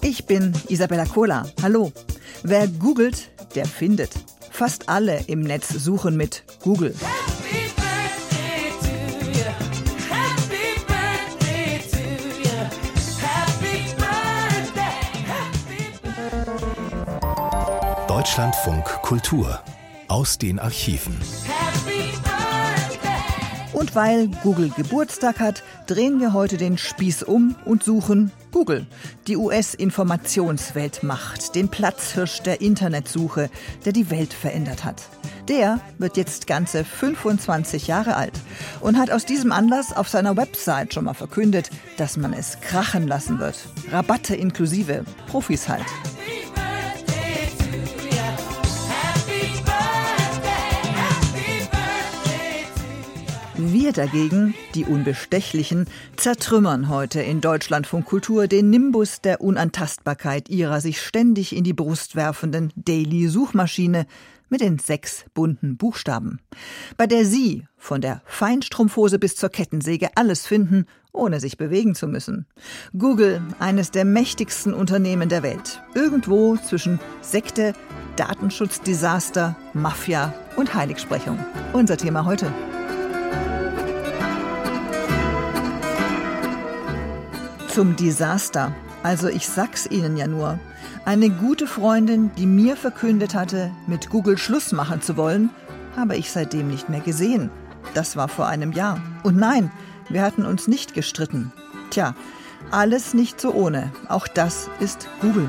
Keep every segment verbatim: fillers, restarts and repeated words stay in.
Ich bin Isabella Kohler. Hallo. Wer googelt, der findet. Fast alle im Netz suchen mit Google. Deutschlandfunk Kultur aus den Archiven. Und weil Google Geburtstag hat, drehen wir heute den Spieß um und suchen Google, die U S-Informationsweltmacht, den Platzhirsch der Internetsuche, der die Welt verändert hat. Der wird jetzt ganze fünfundzwanzig Jahre alt und hat aus diesem Anlass auf seiner Website schon mal verkündet, dass man es krachen lassen wird. Rabatte inklusive, Profis halt. Wir dagegen, die Unbestechlichen, zertrümmern heute in Deutschlandfunk Kultur den Nimbus der Unantastbarkeit ihrer sich ständig in die Brust werfenden Daily-Suchmaschine mit den sechs bunten Buchstaben, bei der Sie von der Feinstrumpfhose bis zur Kettensäge alles finden, ohne sich bewegen zu müssen. Google, eines der mächtigsten Unternehmen der Welt, irgendwo zwischen Sekte, Datenschutzdesaster, Mafia und Heiligsprechung. Unser Thema heute. Zum Desaster. Also ich sag's Ihnen ja nur. Eine gute Freundin, die mir verkündet hatte, mit Google Schluss machen zu wollen, habe ich seitdem nicht mehr gesehen. Das war vor einem Jahr. Und nein, wir hatten uns nicht gestritten. Tja, alles nicht so ohne. Auch das ist Google.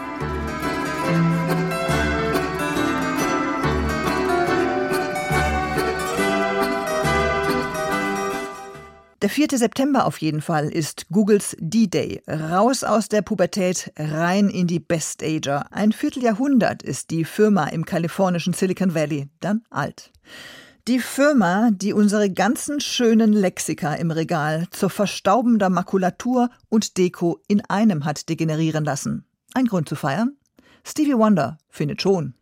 Der vierte September auf jeden Fall ist Googles D-Day. Raus aus der Pubertät, rein in die Best-Ager. Ein Vierteljahrhundert ist die Firma im kalifornischen Silicon Valley dann alt. Die Firma, die unsere ganzen schönen Lexika im Regal zur verstaubender Makulatur und Deko in einem hat degenerieren lassen. Ein Grund zu feiern? Stevie Wonder findet schon.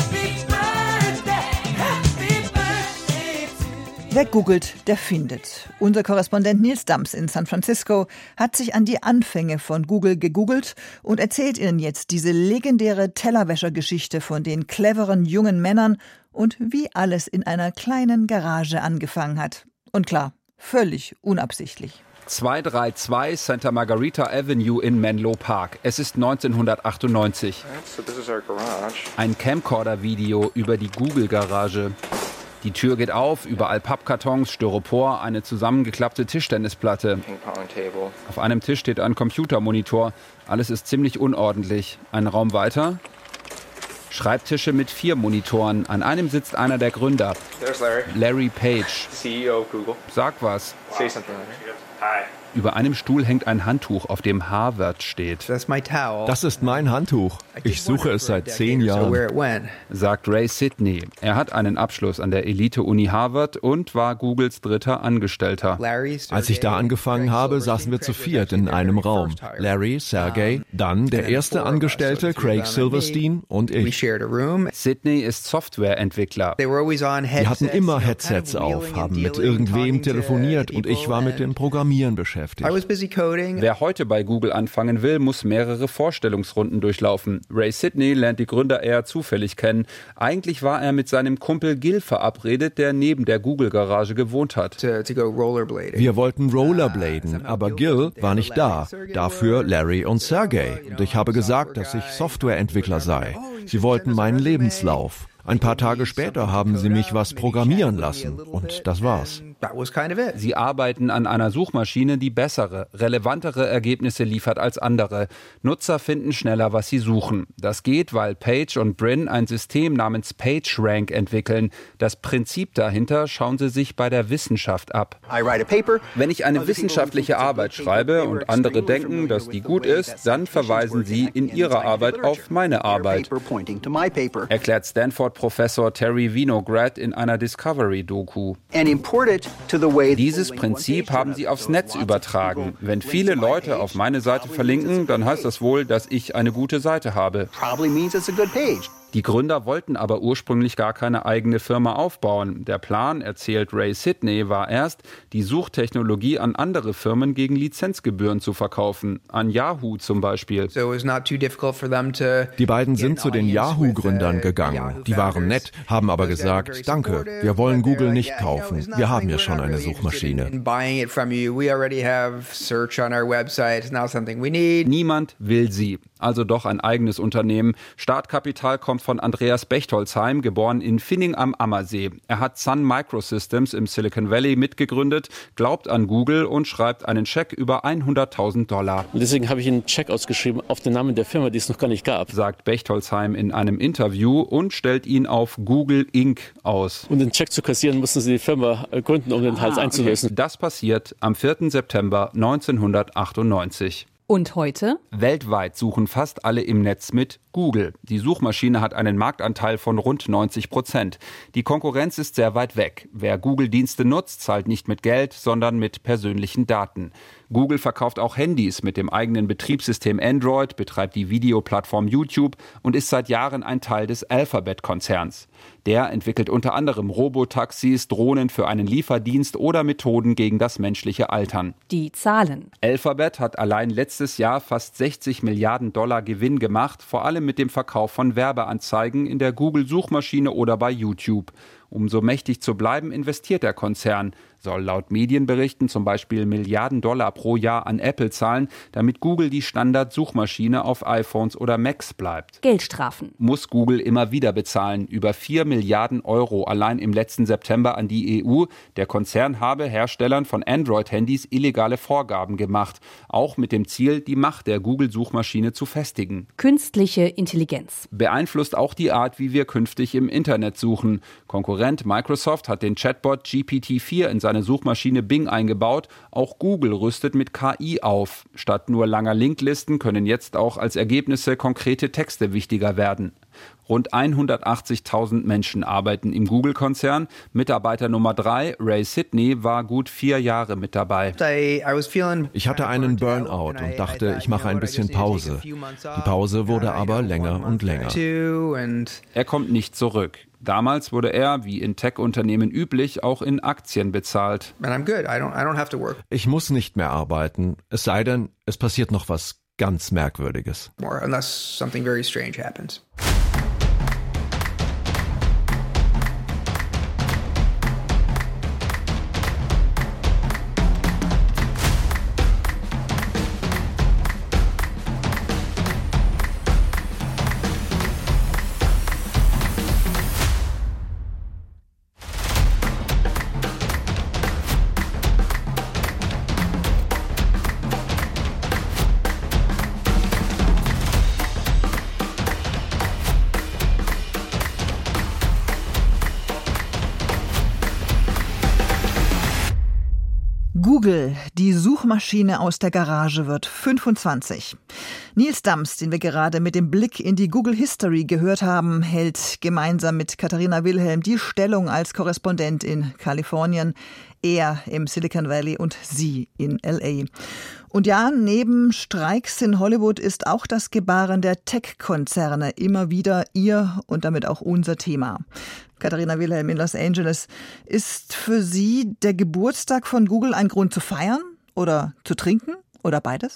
Wer googelt, der findet. Unser Korrespondent Nils Dams in San Francisco hat sich an die Anfänge von Google gegoogelt und erzählt Ihnen jetzt diese legendäre Tellerwäschergeschichte von den cleveren jungen Männern und wie alles in einer kleinen Garage angefangen hat. Und klar, völlig unabsichtlich. zweihunderzweiunddreißig Santa Margarita Avenue in Menlo Park. Es ist neunzehnhundertachtundneunzig. Ein Camcorder-Video über die Google-Garage. Die Tür geht auf, überall Pappkartons, Styropor, eine zusammengeklappte Tischtennisplatte. Auf einem Tisch steht ein Computermonitor. Alles ist ziemlich unordentlich. Einen Raum weiter. Schreibtische mit vier Monitoren. An einem sitzt einer der Gründer. Larry. Larry Page. C E O of Google. Sag was. Say something, Larry. Hi. Über einem Stuhl hängt ein Handtuch, auf dem Harvard steht. Das ist mein Handtuch. Ich suche es seit zehn Jahren, sagt Ray Sidney. Er hat einen Abschluss an der Elite-Uni Harvard und war Googles dritter Angestellter. Als ich da angefangen habe, saßen wir zu viert in einem Raum. Larry, Sergey, dann der erste Angestellte, Craig Silverstein und ich. Sidney ist Softwareentwickler. Wir hatten immer Headsets auf, haben mit irgendwem telefoniert und ich war mit dem Programmieren beschäftigt. Wer heute bei Google anfangen will, muss mehrere Vorstellungsrunden durchlaufen. Ray Sidney lernt die Gründer eher zufällig kennen. Eigentlich war er mit seinem Kumpel Gil verabredet, der neben der Google-Garage gewohnt hat. Wir wollten Rollerbladen, aber Gil war nicht da. Dafür Larry und Sergey. Und ich habe gesagt, dass ich Softwareentwickler sei. Sie wollten meinen Lebenslauf. Ein paar Tage später haben sie mich was programmieren lassen und das war's. Sie arbeiten an einer Suchmaschine, die bessere, relevantere Ergebnisse liefert als andere. Nutzer finden schneller, was sie suchen. Das geht, weil Page und Brin ein System namens PageRank entwickeln. Das Prinzip dahinter schauen sie sich bei der Wissenschaft ab. Wenn ich eine wissenschaftliche Arbeit schreibe und andere denken, dass die gut ist, dann verweisen sie in ihrer Arbeit auf meine Arbeit, erklärt Stanford-Professor Terry Winograd in einer Discovery-Doku. Dieses Prinzip haben sie aufs Netz übertragen. Wenn viele Leute auf meine Seite verlinken, dann heißt das wohl, dass ich eine gute Seite habe. Die Gründer wollten aber ursprünglich gar keine eigene Firma aufbauen. Der Plan, erzählt Ray Sidney, war erst, die Suchtechnologie an andere Firmen gegen Lizenzgebühren zu verkaufen. An Yahoo zum Beispiel. Die beiden sind zu den Yahoo-Gründern gegangen. Die waren nett, haben aber gesagt, danke, wir wollen Google nicht kaufen. Wir haben ja schon eine Suchmaschine. Niemand will sie. Also doch ein eigenes Unternehmen. Startkapital kommt von Andreas Bechtolsheim, geboren in Finning am Ammersee. Er hat Sun Microsystems im Silicon Valley mitgegründet, glaubt an Google und schreibt einen Scheck über hunderttausend Dollar. Und deswegen habe ich einen Scheck ausgeschrieben auf den Namen der Firma, die es noch gar nicht gab. Sagt Bechtolsheim in einem Interview und stellt ihn auf Google Incorporated aus. Um den Scheck zu kassieren, mussten sie die Firma gründen, um den Hals ah, einzulösen. Okay. Das passiert am vierten September neunzehnhundertachtundneunzig. Und heute? Weltweit suchen fast alle im Netz mit Google. Die Suchmaschine hat einen Marktanteil von rund neunzig Prozent. Die Konkurrenz ist sehr weit weg. Wer Google-Dienste nutzt, zahlt nicht mit Geld, sondern mit persönlichen Daten. Google verkauft auch Handys mit dem eigenen Betriebssystem Android, betreibt die Videoplattform YouTube und ist seit Jahren ein Teil des Alphabet-Konzerns. Der entwickelt unter anderem Robotaxis, Drohnen für einen Lieferdienst oder Methoden gegen das menschliche Altern. Die Zahlen. Alphabet hat allein letztes Jahr fast sechzig Milliarden Dollar Gewinn gemacht, vor allem mit dem Verkauf von Werbeanzeigen in der Google-Suchmaschine oder bei YouTube. Um so mächtig zu bleiben, investiert der Konzern, soll laut Medienberichten zum Beispiel Milliarden Dollar pro Jahr an Apple zahlen, damit Google die Standard-Suchmaschine auf iPhones oder Macs bleibt. Geldstrafen muss Google immer wieder bezahlen, über vier Milliarden Euro allein im letzten September an die E U. Der Konzern habe Herstellern von Android-Handys illegale Vorgaben gemacht, auch mit dem Ziel, die Macht der Google-Suchmaschine zu festigen. Künstliche Intelligenz beeinflusst auch die Art, wie wir künftig im Internet suchen. Konkurrent Microsoft hat den Chatbot G P T vier in seine Suchmaschine Bing eingebaut. Auch Google rüstet mit K I auf. Statt nur langer Linklisten können jetzt auch als Ergebnisse konkrete Texte wichtiger werden. Rund hundertachtzigtausend Menschen arbeiten im Google-Konzern. Mitarbeiter Nummer drei, Ray Sidney, war gut vier Jahre mit dabei. Ich hatte einen Burnout und dachte, ich mache ein bisschen Pause. Die Pause wurde aber länger und länger. Er kommt nicht zurück. Damals wurde er, wie in Tech-Unternehmen üblich, auch in Aktien bezahlt. Ich muss nicht mehr arbeiten, es sei denn, es passiert noch was ganz Merkwürdiges. Google, die Suchmaschine aus der Garage, wird fünfundzwanzig. Nils Dams, den wir gerade mit dem Blick in die Google History gehört haben, hält gemeinsam mit Katharina Wilhelm die Stellung als Korrespondent in Kalifornien, er im Silicon Valley und sie in L A. Und ja, neben Streiks in Hollywood ist auch das Gebaren der Tech-Konzerne immer wieder ihr und damit auch unser Thema. Katharina Wilhelm in Los Angeles, ist für Sie der Geburtstag von Google ein Grund zu feiern oder zu trinken oder beides?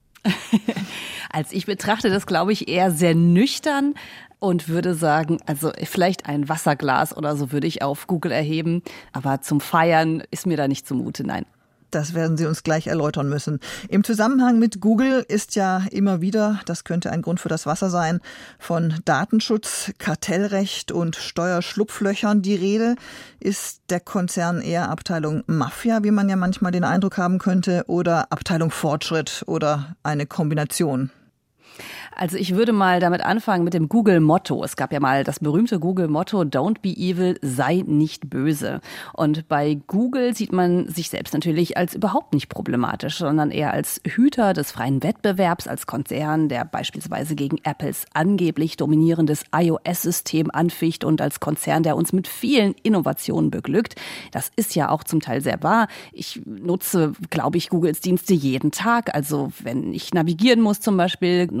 Also ich betrachte das, glaube ich, eher sehr nüchtern und würde sagen, also vielleicht ein Wasserglas oder so würde ich auf Google erheben, aber zum Feiern ist mir da nicht zumute, nein. Das werden Sie uns gleich erläutern müssen. Im Zusammenhang mit Google ist ja immer wieder, das könnte ein Grund für das Wasser sein, von Datenschutz, Kartellrecht und Steuerschlupflöchern die Rede. Ist der Konzern eher Abteilung Mafia, wie man ja manchmal den Eindruck haben könnte, oder Abteilung Fortschritt oder eine Kombination? Also ich würde mal damit anfangen mit dem Google-Motto. Es gab ja mal das berühmte Google-Motto, Don't be evil, sei nicht böse. Und bei Google sieht man sich selbst natürlich als überhaupt nicht problematisch, sondern eher als Hüter des freien Wettbewerbs, als Konzern, der beispielsweise gegen Apples angeblich dominierendes iOS-System anficht und als Konzern, der uns mit vielen Innovationen beglückt. Das ist ja auch zum Teil sehr wahr. Ich nutze, glaube ich, Googles Dienste jeden Tag. Also wenn ich navigieren muss zum Beispiel, nutze ich Google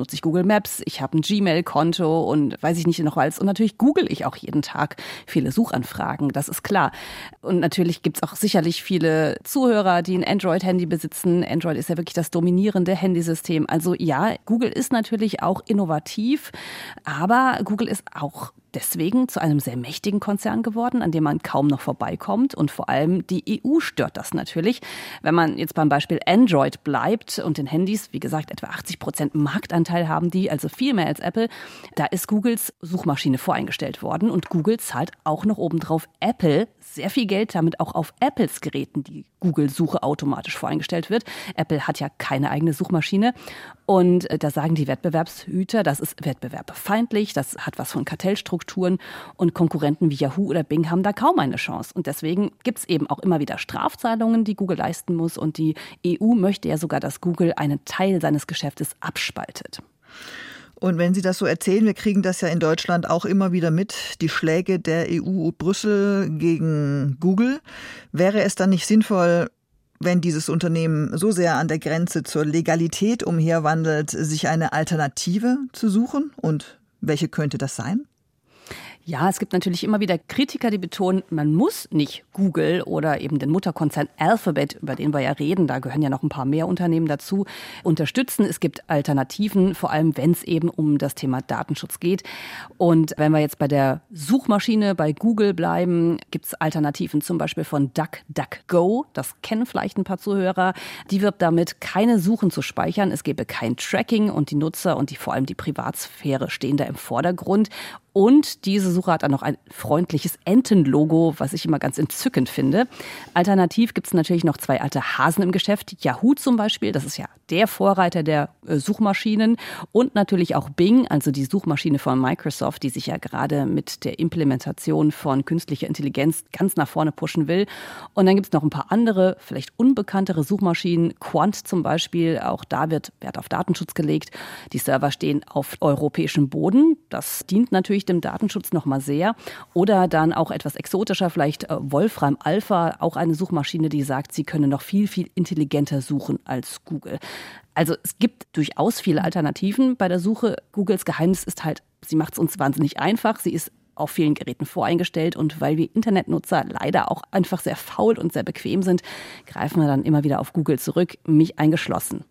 Google Maps, ich habe ein Gmail-Konto und weiß ich nicht noch was. Und natürlich google ich auch jeden Tag viele Suchanfragen, das ist klar. Und natürlich gibt es auch sicherlich viele Zuhörer, die ein Android-Handy besitzen. Android ist ja wirklich das dominierende Handysystem. Also ja, Google ist natürlich auch innovativ, aber Google ist auch deswegen zu einem sehr mächtigen Konzern geworden, an dem man kaum noch vorbeikommt. Und vor allem die E U stört das natürlich. Wenn man jetzt beim Beispiel Android bleibt und in Handys, wie gesagt, etwa achtzig Prozent Marktanteil haben die, also viel mehr als Apple, da ist Googles Suchmaschine voreingestellt worden. Und Google zahlt auch noch obendrauf Apple sehr viel Geld, damit auch auf Apples Geräten die Google-Suche automatisch voreingestellt wird. Apple hat ja keine eigene Suchmaschine. Und da sagen die Wettbewerbshüter, das ist wettbewerbsfeindlich, das hat was von Kartellstrukturen und Konkurrenten wie Yahoo oder Bing haben da kaum eine Chance. Und deswegen gibt es eben auch immer wieder Strafzahlungen, die Google leisten muss. Und die E U möchte ja sogar, dass Google einen Teil seines Geschäftes abspaltet. Und wenn Sie das so erzählen, wir kriegen das ja in Deutschland auch immer wieder mit, die Schläge der E U Brüssel gegen Google. Wäre es dann nicht sinnvoll, wenn dieses Unternehmen so sehr an der Grenze zur Legalität umherwandelt, sich eine Alternative zu suchen? Und welche könnte das sein? Ja, es gibt natürlich immer wieder Kritiker, die betonen, man muss nicht Google oder eben den Mutterkonzern Alphabet, über den wir ja reden, da gehören ja noch ein paar mehr Unternehmen dazu, unterstützen. Es gibt Alternativen, vor allem wenn es eben um das Thema Datenschutz geht. Und wenn wir jetzt bei der Suchmaschine bei Google bleiben, gibt es Alternativen zum Beispiel von DuckDuckGo. Das kennen vielleicht ein paar Zuhörer. Die wirbt damit, keine Suchen zu speichern. Es gäbe kein Tracking und die Nutzer und die vor allem die Privatsphäre stehen da im Vordergrund. Und diese Suche hat dann noch ein freundliches Entenlogo, was ich immer ganz entzückend finde. Alternativ gibt es natürlich noch zwei alte Hasen im Geschäft. Yahoo zum Beispiel, das ist ja der Vorreiter der äh, Suchmaschinen. Und natürlich auch Bing, also die Suchmaschine von Microsoft, die sich ja gerade mit der Implementation von künstlicher Intelligenz ganz nach vorne pushen will. Und dann gibt es noch ein paar andere, vielleicht unbekanntere Suchmaschinen. Quant zum Beispiel, auch da wird Wert auf Datenschutz gelegt. Die Server stehen auf europäischem Boden. Das dient natürlich dem Datenschutz noch mal sehr. Oder dann auch etwas exotischer, vielleicht äh, Wolfram Alpha, auch eine Suchmaschine, die sagt, sie könne noch viel, viel intelligenter suchen als Google. Also es gibt durchaus viele Alternativen bei der Suche. Googles Geheimnis ist halt, sie macht es uns wahnsinnig einfach. Sie ist auf vielen Geräten voreingestellt und weil wir Internetnutzer leider auch einfach sehr faul und sehr bequem sind, greifen wir dann immer wieder auf Google zurück, mich eingeschlossen.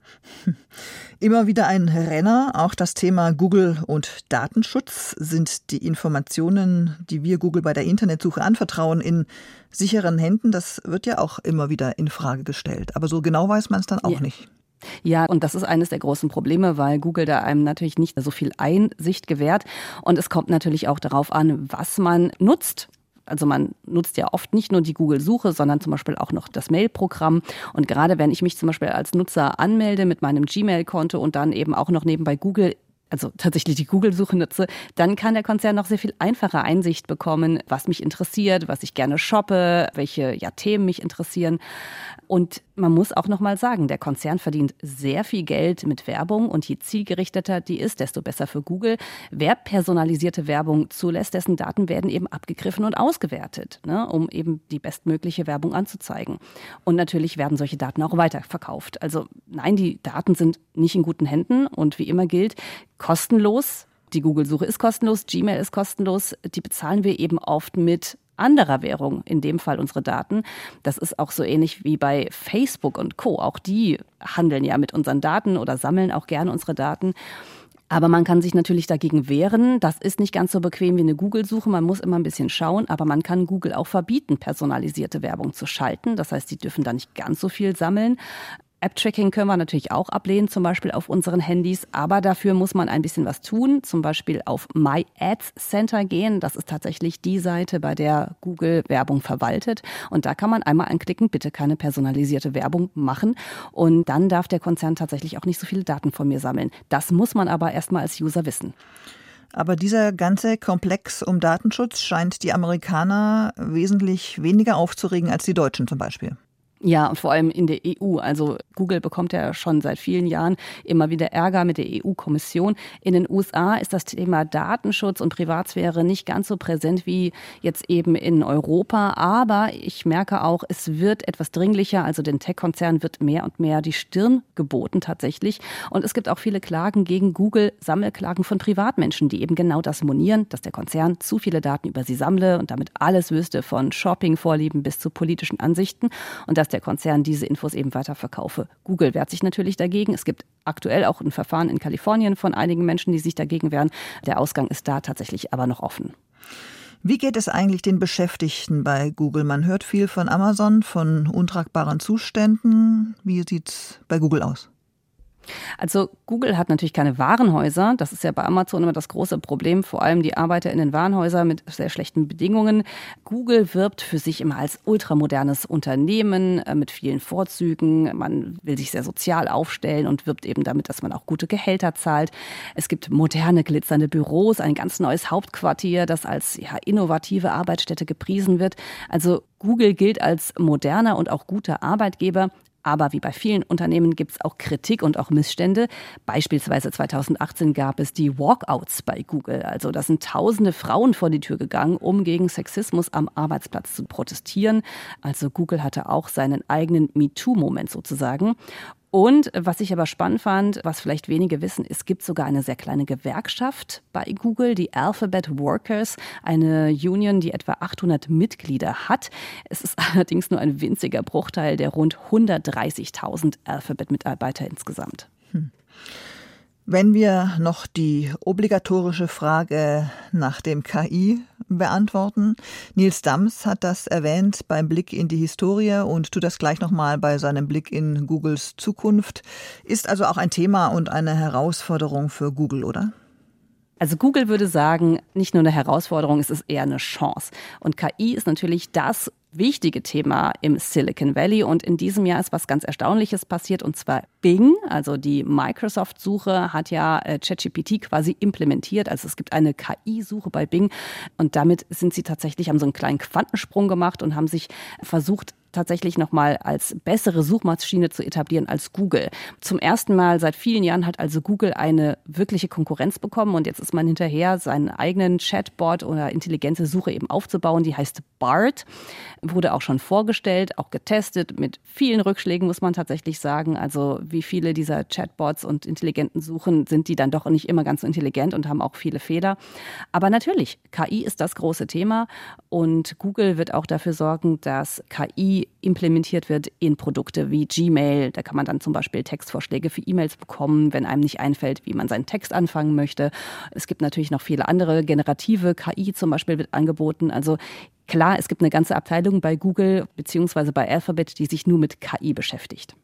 Immer wieder ein Renner, auch das Thema Google und Datenschutz. Sind die Informationen, die wir Google bei der Internetsuche anvertrauen, in sicheren Händen? Das wird ja auch immer wieder in Frage gestellt. Aber so genau weiß man es dann auch ja. nicht. Ja, und das ist eines der großen Probleme, weil Google da einem natürlich nicht so viel Einsicht gewährt. Und es kommt natürlich auch darauf an, was man nutzt. Also man nutzt ja oft nicht nur die Google-Suche, sondern zum Beispiel auch noch das Mail-Programm. Und gerade wenn ich mich zum Beispiel als Nutzer anmelde mit meinem Gmail-Konto und dann eben auch noch nebenbei Google, also tatsächlich die Google-Suche nutze, dann kann der Konzern noch sehr viel einfacher Einsicht bekommen, was mich interessiert, was ich gerne shoppe, welche ja, Themen mich interessieren. Und man muss auch noch mal sagen, der Konzern verdient sehr viel Geld mit Werbung und je zielgerichteter die ist, desto besser für Google. Wer personalisierte Werbung zulässt, dessen Daten werden eben abgegriffen und ausgewertet, ne, um eben die bestmögliche Werbung anzuzeigen. Und natürlich werden solche Daten auch weiterverkauft. Also nein, die Daten sind nicht in guten Händen und wie immer gilt, kostenlos. Die Google-Suche ist kostenlos, Gmail ist kostenlos. Die bezahlen wir eben oft mit anderer Währung, in dem Fall unsere Daten. Das ist auch so ähnlich wie bei Facebook und Co. Auch die handeln ja mit unseren Daten oder sammeln auch gerne unsere Daten. Aber man kann sich natürlich dagegen wehren. Das ist nicht ganz so bequem wie eine Google-Suche. Man muss immer ein bisschen schauen. Aber man kann Google auch verbieten, personalisierte Werbung zu schalten. Das heißt, die dürfen da nicht ganz so viel sammeln. App-Tracking können wir natürlich auch ablehnen, zum Beispiel auf unseren Handys. Aber dafür muss man ein bisschen was tun, zum Beispiel auf My Ads Center gehen. Das ist tatsächlich die Seite, bei der Google Werbung verwaltet. Und da kann man einmal anklicken, bitte keine personalisierte Werbung machen. Und dann darf der Konzern tatsächlich auch nicht so viele Daten von mir sammeln. Das muss man aber erstmal als User wissen. Aber dieser ganze Komplex um Datenschutz scheint die Amerikaner wesentlich weniger aufzuregen als die Deutschen zum Beispiel. Ja, und vor allem in der E U. Also Google bekommt ja schon seit vielen Jahren immer wieder Ärger mit der E U-Kommission. In den U S A ist das Thema Datenschutz und Privatsphäre nicht ganz so präsent wie jetzt eben in Europa. Aber ich merke auch, es wird etwas dringlicher. Also den Tech-Konzernen wird mehr und mehr die Stirn geboten tatsächlich. Und es gibt auch viele Klagen gegen Google, Sammelklagen von Privatmenschen, die eben genau das monieren, dass der Konzern zu viele Daten über sie sammle und damit alles wüsste, von Shopping-Vorlieben bis zu politischen Ansichten. Und dass der Konzern diese Infos eben weiterverkaufe. Google wehrt sich natürlich dagegen. Es gibt aktuell auch ein Verfahren in Kalifornien von einigen Menschen, die sich dagegen wehren. Der Ausgang ist da tatsächlich aber noch offen. Wie geht es eigentlich den Beschäftigten bei Google? Man hört viel von Amazon, von untragbaren Zuständen. Wie sieht's bei Google aus? Also Google hat natürlich keine Warenhäuser. Das ist ja bei Amazon immer das große Problem, vor allem die Arbeiter in den Warenhäusern mit sehr schlechten Bedingungen. Google wirbt für sich immer als ultramodernes Unternehmen mit vielen Vorzügen. Man will sich sehr sozial aufstellen und wirbt eben damit, dass man auch gute Gehälter zahlt. Es gibt moderne, glitzernde Büros, ein ganz neues Hauptquartier, das als ja, innovative Arbeitsstätte gepriesen wird. Also Google gilt als moderner und auch guter Arbeitgeber. Aber wie bei vielen Unternehmen gibt es auch Kritik und auch Missstände. Beispielsweise zweitausendachtzehn gab es die Walkouts bei Google. Also da sind tausende Frauen vor die Tür gegangen, um gegen Sexismus am Arbeitsplatz zu protestieren. Also Google hatte auch seinen eigenen MeToo-Moment sozusagen. Und was ich aber spannend fand, was vielleicht wenige wissen, es gibt sogar eine sehr kleine Gewerkschaft bei Google, die Alphabet Workers, eine Union, die etwa achthundert Mitglieder hat. Es ist allerdings nur ein winziger Bruchteil der rund hundertdreißigtausend Alphabet-Mitarbeiter insgesamt. Hm. Wenn wir noch die obligatorische Frage nach dem K I beantworten. Nils Dams hat das erwähnt beim Blick in die Historie und tut das gleich nochmal bei seinem Blick in Googles Zukunft. Ist also auch ein Thema und eine Herausforderung für Google, oder? Also Google würde sagen, nicht nur eine Herausforderung, es ist eher eine Chance. Und K I ist natürlich das wichtige Thema im Silicon Valley. Und in diesem Jahr ist was ganz Erstaunliches passiert, und zwar Bing, also die Microsoft-Suche, hat ja ChatGPT quasi implementiert. Also es gibt eine K I-Suche bei Bing und damit sind sie tatsächlich, haben so einen kleinen Quantensprung gemacht und haben sich versucht, tatsächlich nochmal als bessere Suchmaschine zu etablieren als Google. Zum ersten Mal seit vielen Jahren hat also Google eine wirkliche Konkurrenz bekommen und jetzt ist man hinterher, seinen eigenen Chatbot oder intelligente Suche eben aufzubauen. Die heißt Bard, wurde auch schon vorgestellt, auch getestet, mit vielen Rückschlägen, muss man tatsächlich sagen. Also wie viele dieser Chatbots und intelligenten Suchen sind die dann doch nicht immer ganz so intelligent und haben auch viele Fehler. Aber natürlich, K I ist das große Thema und Google wird auch dafür sorgen, dass K I implementiert wird in Produkte wie Gmail. Da kann man dann zum Beispiel Textvorschläge für E-Mails bekommen, wenn einem nicht einfällt, wie man seinen Text anfangen möchte. Es gibt natürlich noch viele andere, generative K I zum Beispiel wird angeboten. Also klar, es gibt eine ganze Abteilung bei Google bzw. bei Alphabet, die sich nur mit K I beschäftigt.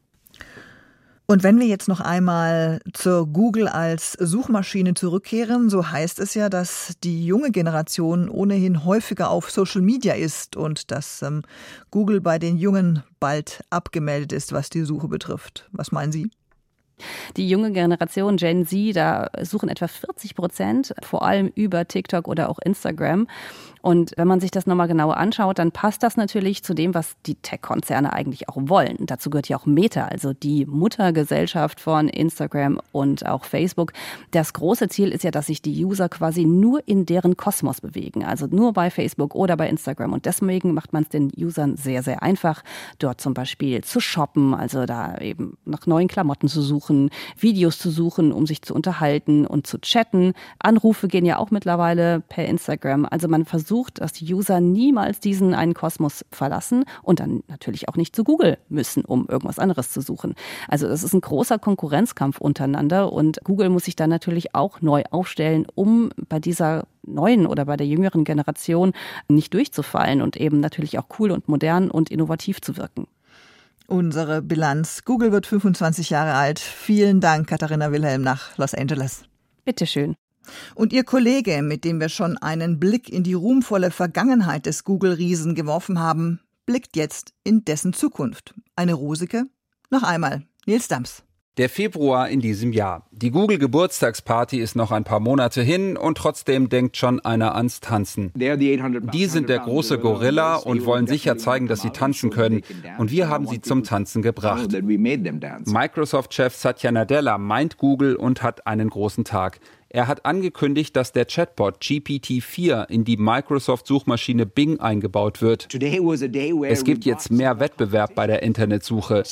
Und wenn wir jetzt noch einmal zur Google als Suchmaschine zurückkehren, so heißt es ja, dass die junge Generation ohnehin häufiger auf Social Media ist und dass ähm, Google bei den Jungen bald abgemeldet ist, was die Suche betrifft. Was meinen Sie? Die junge Generation Gen Z, da suchen etwa vierzig Prozent, vor allem über TikTok oder auch Instagram. Und wenn man sich das nochmal genauer anschaut, dann passt das natürlich zu dem, was die Tech-Konzerne eigentlich auch wollen. Dazu gehört ja auch Meta, also die Muttergesellschaft von Instagram und auch Facebook. Das große Ziel ist ja, dass sich die User quasi nur in deren Kosmos bewegen, also nur bei Facebook oder bei Instagram. Und deswegen macht man es den Usern sehr, sehr einfach, dort zum Beispiel zu shoppen, also da eben nach neuen Klamotten zu suchen, Videos zu suchen, um sich zu unterhalten und zu chatten. Anrufe gehen ja auch mittlerweile per Instagram. Also man versucht, dass die User niemals diesen einen Kosmos verlassen und dann natürlich auch nicht zu Google müssen, um irgendwas anderes zu suchen. Also das ist ein großer Konkurrenzkampf untereinander und Google muss sich dann natürlich auch neu aufstellen, um bei dieser neuen oder bei der jüngeren Generation nicht durchzufallen und eben natürlich auch cool und modern und innovativ zu wirken. Unsere Bilanz. Google wird fünfundzwanzig Jahre alt. Vielen Dank, Katharina Wilhelm nach Los Angeles. Bitteschön. Und Ihr Kollege, mit dem wir schon einen Blick in die ruhmvolle Vergangenheit des Google-Riesen geworfen haben, blickt jetzt in dessen Zukunft. Eine rosige? Noch einmal, Nils Dams. Der Februar in diesem Jahr. Die Google-Geburtstagsparty ist noch ein paar Monate hin und trotzdem denkt schon einer ans Tanzen. Die sind der große Gorilla und wollen sicher zeigen, dass sie tanzen können. Und wir haben sie zum Tanzen gebracht. Microsoft-Chef Satya Nadella meint Google und hat einen großen Tag. Er hat angekündigt, dass der Chatbot G P T vier in die Microsoft-Suchmaschine Bing eingebaut wird. Es gibt jetzt mehr Wettbewerb bei der Internetsuche.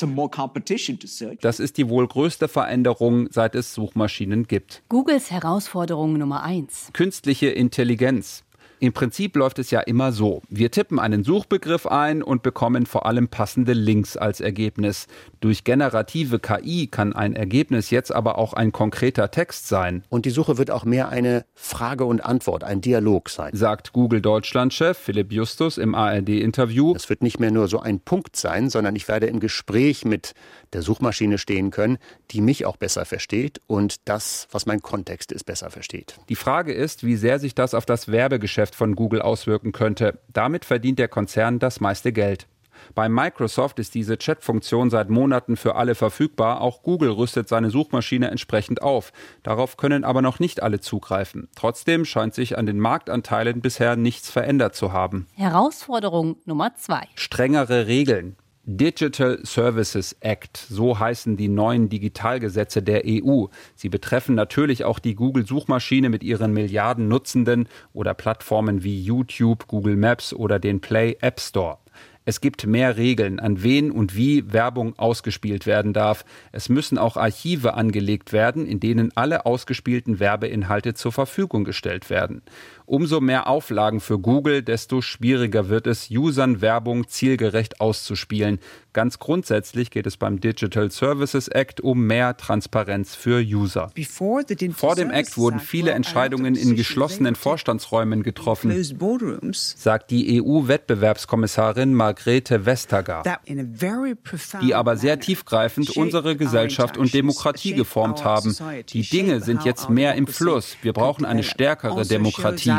Das ist die wohl größte Veränderung, seit es Suchmaschinen gibt. Googles Herausforderung Nummer eins. Künstliche Intelligenz. Im Prinzip läuft es ja immer so. Wir tippen einen Suchbegriff ein und bekommen vor allem passende Links als Ergebnis. Durch generative K I kann ein Ergebnis jetzt aber auch ein konkreter Text sein. Und die Suche wird auch mehr eine Frage und Antwort, ein Dialog sein, sagt Google-Deutschland-Chef Philipp Justus im A R D-Interview. Es wird nicht mehr nur so ein Punkt sein, sondern ich werde im Gespräch mit der Suchmaschine stehen können, die mich auch besser versteht und das, was mein Kontext ist, besser versteht. Die Frage ist, wie sehr sich das auf das Werbegeschäft von Google auswirken könnte. Damit verdient der Konzern das meiste Geld. Bei Microsoft ist diese Chat-Funktion seit Monaten für alle verfügbar. Auch Google rüstet seine Suchmaschine entsprechend auf. Darauf können aber noch nicht alle zugreifen. Trotzdem scheint sich an den Marktanteilen bisher nichts verändert zu haben. Herausforderung Nummer zwei. Strengere Regeln. Digital Services Act, so heißen die neuen Digitalgesetze der E U. Sie betreffen natürlich auch die Google-Suchmaschine mit ihren Milliarden Nutzenden oder Plattformen wie YouTube, Google Maps oder den Play App Store. Es gibt mehr Regeln, an wen und wie Werbung ausgespielt werden darf. Es müssen auch Archive angelegt werden, in denen alle ausgespielten Werbeinhalte zur Verfügung gestellt werden. Umso mehr Auflagen für Google, desto schwieriger wird es, Usern Werbung zielgerecht auszuspielen. Ganz grundsätzlich geht es beim Digital Services Act um mehr Transparenz für User. Vor dem Act wurden viele Entscheidungen in geschlossenen Vorstandsräumen getroffen, sagt die E U-Wettbewerbskommissarin Margrethe Vestager, die aber sehr tiefgreifend unsere Gesellschaft und Demokratie geformt haben. Die Dinge sind jetzt mehr im Fluss. Wir brauchen eine stärkere Demokratie.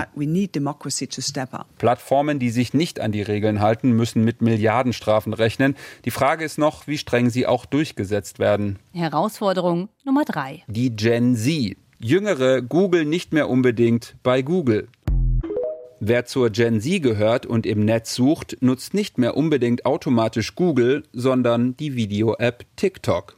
Plattformen, die sich nicht an die Regeln halten, müssen mit Milliardenstrafen rechnen. Die Frage ist noch, wie streng sie auch durchgesetzt werden. Herausforderung Nummer drei. Die Gen Z. Jüngere Google nicht mehr unbedingt bei Google. Wer zur Gen Z gehört und im Netz sucht, nutzt nicht mehr unbedingt automatisch Google, sondern die Video-App TikTok.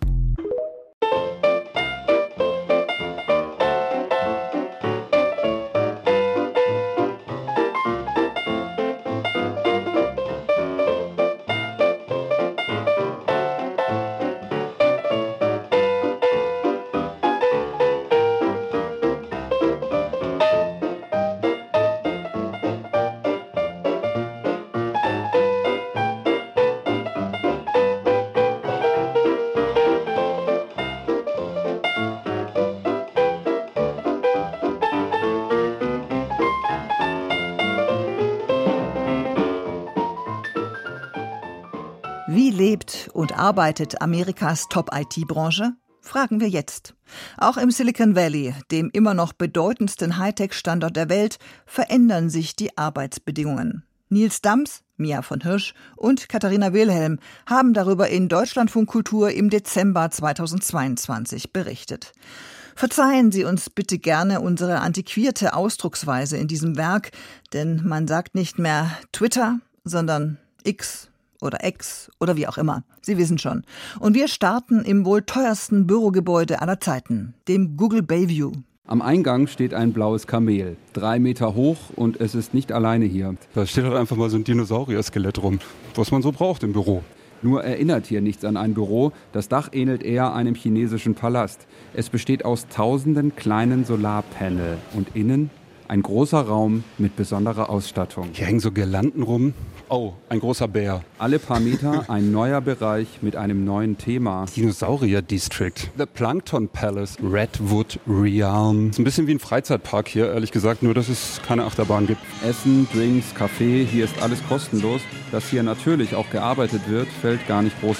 Wie lebt und arbeitet Amerikas Top-I T-Branche? Fragen wir jetzt. Auch im Silicon Valley, dem immer noch bedeutendsten Hightech-Standort der Welt, verändern sich die Arbeitsbedingungen. Nils Dams, Mia von Hirsch und Katharina Wilhelm haben darüber in Deutschlandfunk Kultur im Dezember zweitausendzweiundzwanzig berichtet. Verzeihen Sie uns bitte gerne unsere antiquierte Ausdrucksweise in diesem Werk, denn man sagt nicht mehr Twitter, sondern X oder X oder wie auch immer. Sie wissen schon. Und wir starten im wohl teuersten Bürogebäude aller Zeiten, dem Google Bayview. Am Eingang steht ein blaues Kamel, drei Meter hoch, und es ist nicht alleine hier. Da steht halt einfach mal so ein Dinosaurier-Skelett rum, was man so braucht im Büro. Nur erinnert hier nichts an ein Büro. Das Dach ähnelt eher einem chinesischen Palast. Es besteht aus tausenden kleinen Solarpanel und innen ein großer Raum mit besonderer Ausstattung. Hier hängen so Girlanden rum. Oh, ein großer Bär. Alle paar Meter ein neuer Bereich mit einem neuen Thema. Dinosaurier District. The Plankton Palace. Redwood Realm. Ist ein bisschen wie ein Freizeitpark hier, ehrlich gesagt, nur dass es keine Achterbahn gibt. Essen, Drinks, Kaffee, hier ist alles kostenlos. Dass hier natürlich auch gearbeitet wird, fällt gar nicht groß auf.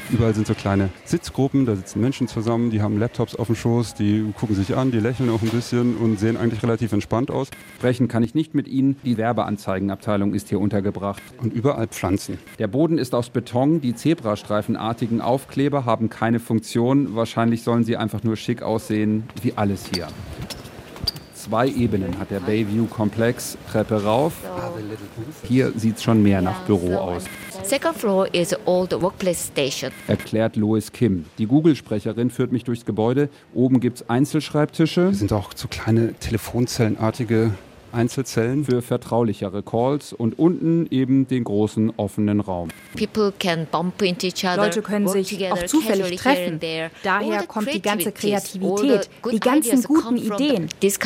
Überall sind so kleine Sitzgruppen, da sitzen Menschen zusammen, die haben Laptops auf dem Schoß, die gucken sich an, die lächeln auch ein bisschen und sehen eigentlich relativ entspannt aus. Sprechen kann ich nicht mit Ihnen, die Werbeanzeigenabteilung ist hier untergebracht. Und überall Pflanzen. Der Boden ist aus Beton, die zebrastreifenartigen Aufkleber haben keine Funktion, wahrscheinlich sollen sie einfach nur schick aussehen, wie alles hier. Zwei Ebenen hat der Bayview-Komplex, Treppe rauf. Hier sieht es schon mehr nach Büro aus. Second floor is old workplace station. Erklärt Lois Kim. Die Google-Sprecherin führt mich durchs Gebäude. Oben gibt es Einzelschreibtische. Das sind auch so kleine Telefonzellenartige Einzelzellen für vertraulichere Calls und unten eben den großen offenen Raum. People can bump into each other, Leute können sich auch zufällig treffen. Daher kommt die ganze Kreativität, die ganzen guten Ideen.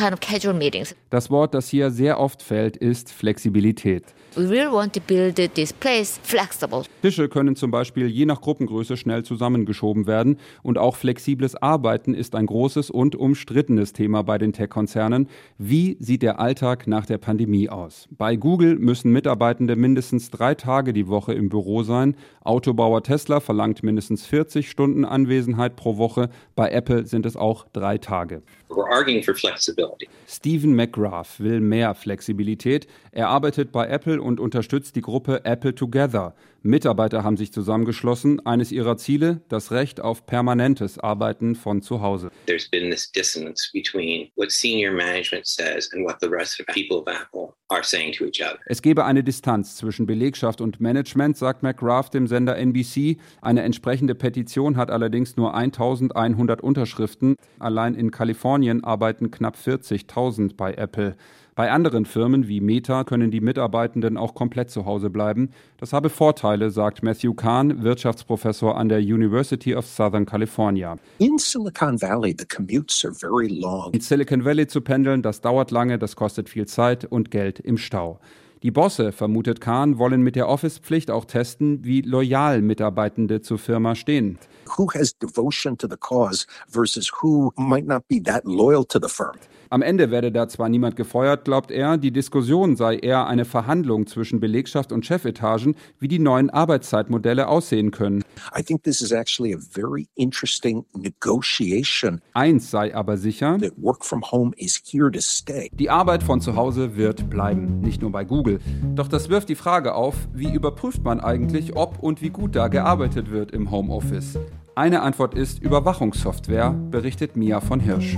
Das Wort, das hier sehr oft fällt, ist Flexibilität. We really want to build this place flexible. Tische können zum Beispiel je nach Gruppengröße schnell zusammengeschoben werden. Und auch flexibles Arbeiten ist ein großes und umstrittenes Thema bei den Tech-Konzernen. Wie sieht der Alltag nach der Pandemie aus? Bei Google müssen Mitarbeitende mindestens drei Tage die Woche im Büro sein. Autobauer Tesla verlangt mindestens vierzig Stunden Anwesenheit pro Woche. Bei Apple sind es auch drei Tage. We're arguing for flexibility. Stephen McGrath will mehr Flexibilität. Er arbeitet bei Apple und unterstützt die Gruppe Apple Together. Mitarbeiter haben sich zusammengeschlossen. Eines ihrer Ziele, das Recht auf permanentes Arbeiten von zu Hause. There's been this dissonance between what senior management says and what the rest of people of Apple are saying to each other. Es gebe eine Distanz zwischen Belegschaft und Management, sagt McGrath dem Sender N B C. Eine entsprechende Petition hat allerdings nur eintausendeinhundert Unterschriften. Allein in Kalifornien arbeiten knapp vierzigtausend bei Apple. Bei anderen Firmen wie Meta können die Mitarbeitenden auch komplett zu Hause bleiben. Das habe Vorteile, sagt Matthew Kahn, Wirtschaftsprofessor an der University of Southern California. In Silicon Valley, the commutes are very long. In Silicon Valley zu pendeln, das dauert lange, das kostet viel Zeit und Geld im Stau. Die Bosse, vermutet Kahn, wollen mit der Office-Pflicht auch testen, wie loyal Mitarbeitende zur Firma stehen. Who has devotion to the cause versus who might not be that loyal to the firm? Am Ende werde da zwar niemand gefeuert, glaubt er, die Diskussion sei eher eine Verhandlung zwischen Belegschaft und Chefetagen, wie die neuen Arbeitszeitmodelle aussehen können. I think this is actually a very interesting negotiation. Eins sei aber sicher, that work from home is here to stay. Die Arbeit von zu Hause wird bleiben, nicht nur bei Google. Doch das wirft die Frage auf, wie überprüft man eigentlich, ob und wie gut da gearbeitet wird im Homeoffice? Eine Antwort ist Überwachungssoftware, berichtet Mia von Hirsch.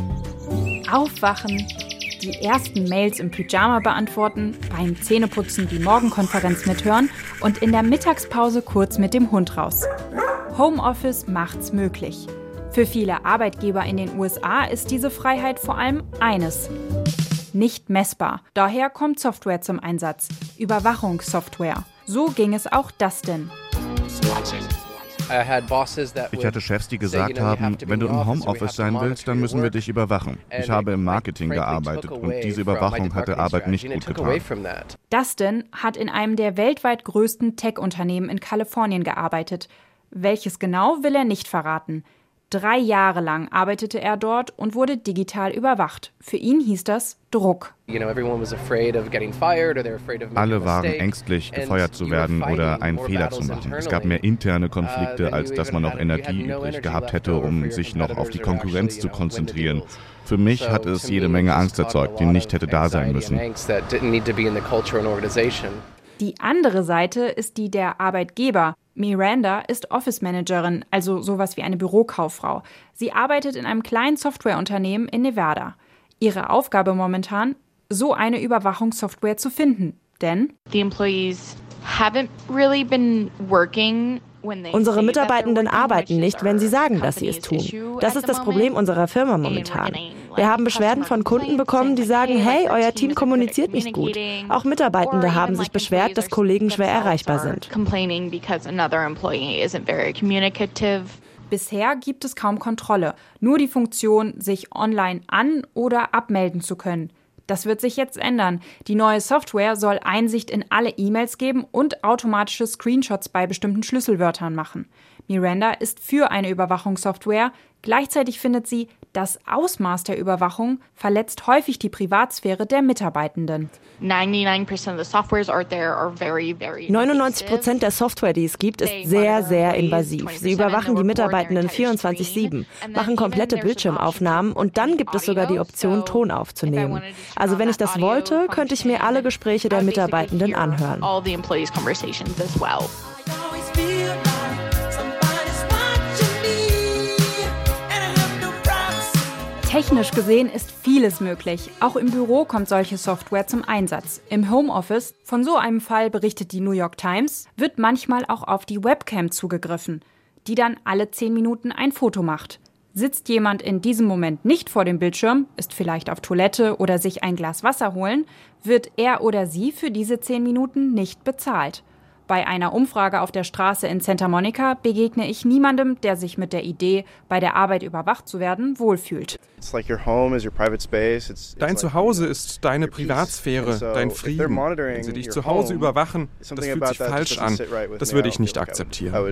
Aufwachen, die ersten Mails im Pyjama beantworten, beim Zähneputzen die Morgenkonferenz mithören und in der Mittagspause kurz mit dem Hund raus. Homeoffice macht's möglich. Für viele Arbeitgeber in den U S A ist diese Freiheit vor allem eines: nicht messbar. Daher kommt Software zum Einsatz. Überwachungssoftware. So ging es auch Dustin. Ich hatte Chefs, die gesagt haben, wenn du im Homeoffice sein willst, dann müssen wir dich überwachen. Ich habe im Marketing gearbeitet und diese Überwachung hat der Arbeit nicht gut getan. Dustin hat in einem der weltweit größten Tech-Unternehmen in Kalifornien gearbeitet. Welches genau, will er nicht verraten. Drei Jahre lang arbeitete er dort und wurde digital überwacht. Für ihn hieß das Druck. Alle waren ängstlich, gefeuert zu werden oder einen Fehler zu machen. Es gab mehr interne Konflikte, als dass man noch Energie übrig gehabt hätte, um sich noch auf die Konkurrenz zu konzentrieren. Für mich hat es jede Menge Angst erzeugt, die nicht hätte da sein müssen. Die andere Seite ist die der Arbeitgeber. Miranda ist Office-Managerin, also sowas wie eine Bürokauffrau. Sie arbeitet in einem kleinen Softwareunternehmen in Nevada. Ihre Aufgabe momentan, so eine Überwachungssoftware zu finden. Denn the employees haven't really been working. Unsere Mitarbeitenden arbeiten nicht, wenn sie sagen, dass sie es tun. Das ist das Problem unserer Firma momentan. Wir haben Beschwerden von Kunden bekommen, die sagen, hey, euer Team kommuniziert nicht gut. Auch Mitarbeitende haben sich beschwert, dass Kollegen schwer erreichbar sind. Bisher gibt es kaum Kontrolle, nur die Funktion, sich online an- oder abmelden zu können. Das wird sich jetzt ändern. Die neue Software soll Einsicht in alle E-Mails geben und automatische Screenshots bei bestimmten Schlüsselwörtern machen. Miranda ist für eine Überwachungssoftware. Gleichzeitig findet sie, Das Ausmaß der Überwachung verletzt häufig die Privatsphäre der Mitarbeitenden. neunundneunzig Prozent der Software, die es gibt, ist sehr, sehr invasiv. Sie überwachen die Mitarbeitenden vierundzwanzig sieben, machen komplette Bildschirmaufnahmen und dann gibt es sogar die Option, Ton aufzunehmen. Also wenn ich das wollte, könnte ich mir alle Gespräche der Mitarbeitenden anhören. Technisch gesehen ist vieles möglich. Auch im Büro kommt solche Software zum Einsatz. Im Homeoffice, von so einem Fall berichtet die New York Times, wird manchmal auch auf die Webcam zugegriffen, die dann alle zehn Minuten ein Foto macht. Sitzt jemand in diesem Moment nicht vor dem Bildschirm, ist vielleicht auf Toilette oder sich ein Glas Wasser holen, wird er oder sie für diese zehn Minuten nicht bezahlt. Bei einer Umfrage auf der Straße in Santa Monica begegne ich niemandem, der sich mit der Idee, bei der Arbeit überwacht zu werden, wohlfühlt. Dein Zuhause ist deine Privatsphäre, dein Frieden. Wenn sie dich zu Hause überwachen, das fühlt sich falsch an. Das würde ich nicht akzeptieren.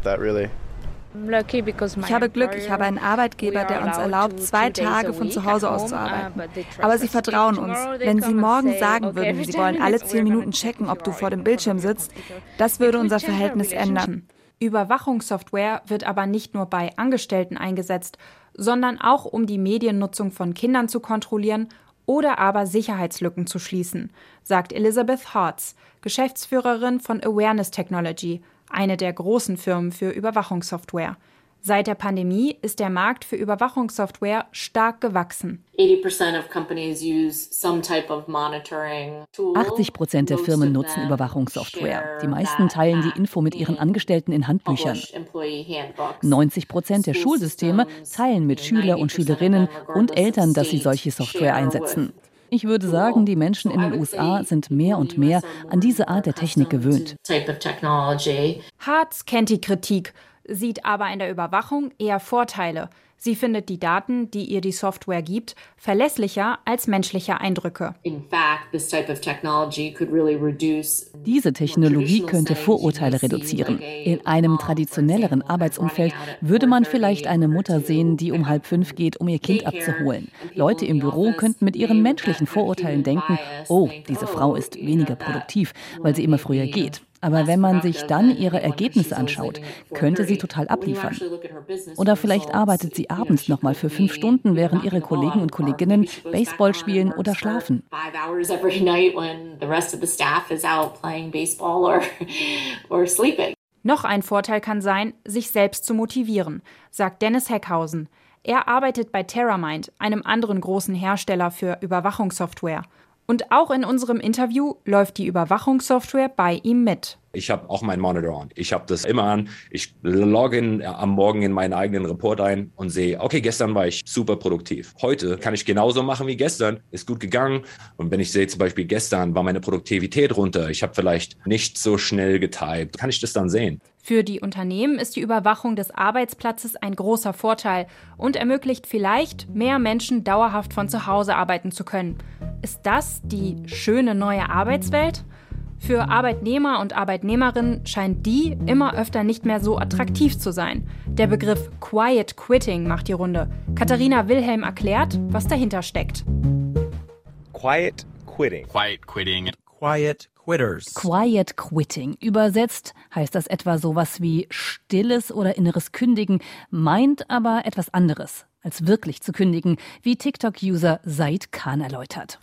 Ich habe Glück, ich habe einen Arbeitgeber, der uns erlaubt, zwei Tage von zu Hause aus zu arbeiten. Aber sie vertrauen uns. Wenn sie morgen sagen würden, sie wollen alle zehn Minuten checken, ob du vor dem Bildschirm sitzt, das würde unser Verhältnis ändern. Überwachungssoftware wird aber nicht nur bei Angestellten eingesetzt, sondern auch um die Mediennutzung von Kindern zu kontrollieren oder aber Sicherheitslücken zu schließen, sagt Elizabeth Hartz, Geschäftsführerin von Awareness Technology, eine der großen Firmen für Überwachungssoftware. Seit der Pandemie ist der Markt für Überwachungssoftware stark gewachsen. achtzig Prozent der Firmen nutzen Überwachungssoftware. Die meisten teilen die Info mit ihren Angestellten in Handbüchern. neunzig Prozent der Schulsysteme teilen mit Schüler und Schülerinnen und Eltern, dass sie solche Software einsetzen. Ich würde sagen, die Menschen in den U S A sind mehr und mehr an diese Art der Technik gewöhnt. Hartz kennt die Kritik, sieht aber in der Überwachung eher Vorteile. Sie findet die Daten, die ihr die Software gibt, verlässlicher als menschliche Eindrücke. Diese Technologie könnte Vorurteile reduzieren. In einem traditionelleren Arbeitsumfeld würde man vielleicht eine Mutter sehen, die um halb fünf geht, um ihr Kind abzuholen. Leute im Büro könnten mit ihren menschlichen Vorurteilen denken, oh, diese Frau ist weniger produktiv, weil sie immer früher geht. Aber wenn man sich dann ihre Ergebnisse anschaut, könnte sie total abliefern. Oder vielleicht arbeitet sie abends nochmal für fünf Stunden, während ihre Kollegen und Kolleginnen Baseball spielen oder schlafen. Noch ein Vorteil kann sein, sich selbst zu motivieren, sagt Dennis Heckhausen. Er arbeitet bei Terramind, einem anderen großen Hersteller für Überwachungssoftware. Und auch in unserem Interview läuft die Überwachungssoftware bei ihm mit. Ich habe auch meinen Monitor an. Ich habe das immer an. Ich logge in, am Morgen in meinen eigenen Report ein und sehe, okay, gestern war ich super produktiv. Heute kann ich genauso machen wie gestern. Ist gut gegangen. Und wenn ich sehe zum Beispiel, gestern war meine Produktivität runter. Ich habe vielleicht nicht so schnell getypt. Kann ich das dann sehen? Für die Unternehmen ist die Überwachung des Arbeitsplatzes ein großer Vorteil und ermöglicht vielleicht, mehr Menschen dauerhaft von zu Hause arbeiten zu können. Ist das die schöne neue Arbeitswelt? Für Arbeitnehmer und Arbeitnehmerinnen scheint die immer öfter nicht mehr so attraktiv zu sein. Der Begriff Quiet Quitting macht die Runde. Katharina Wilhelm erklärt, was dahinter steckt. Quiet Quitting. Quiet Quitting. Quiet Quitters. Quiet Quitting. Übersetzt heißt das etwa sowas wie stilles oder inneres Kündigen, meint aber etwas anderes als wirklich zu kündigen, wie TikTok-User Said Khan erläutert.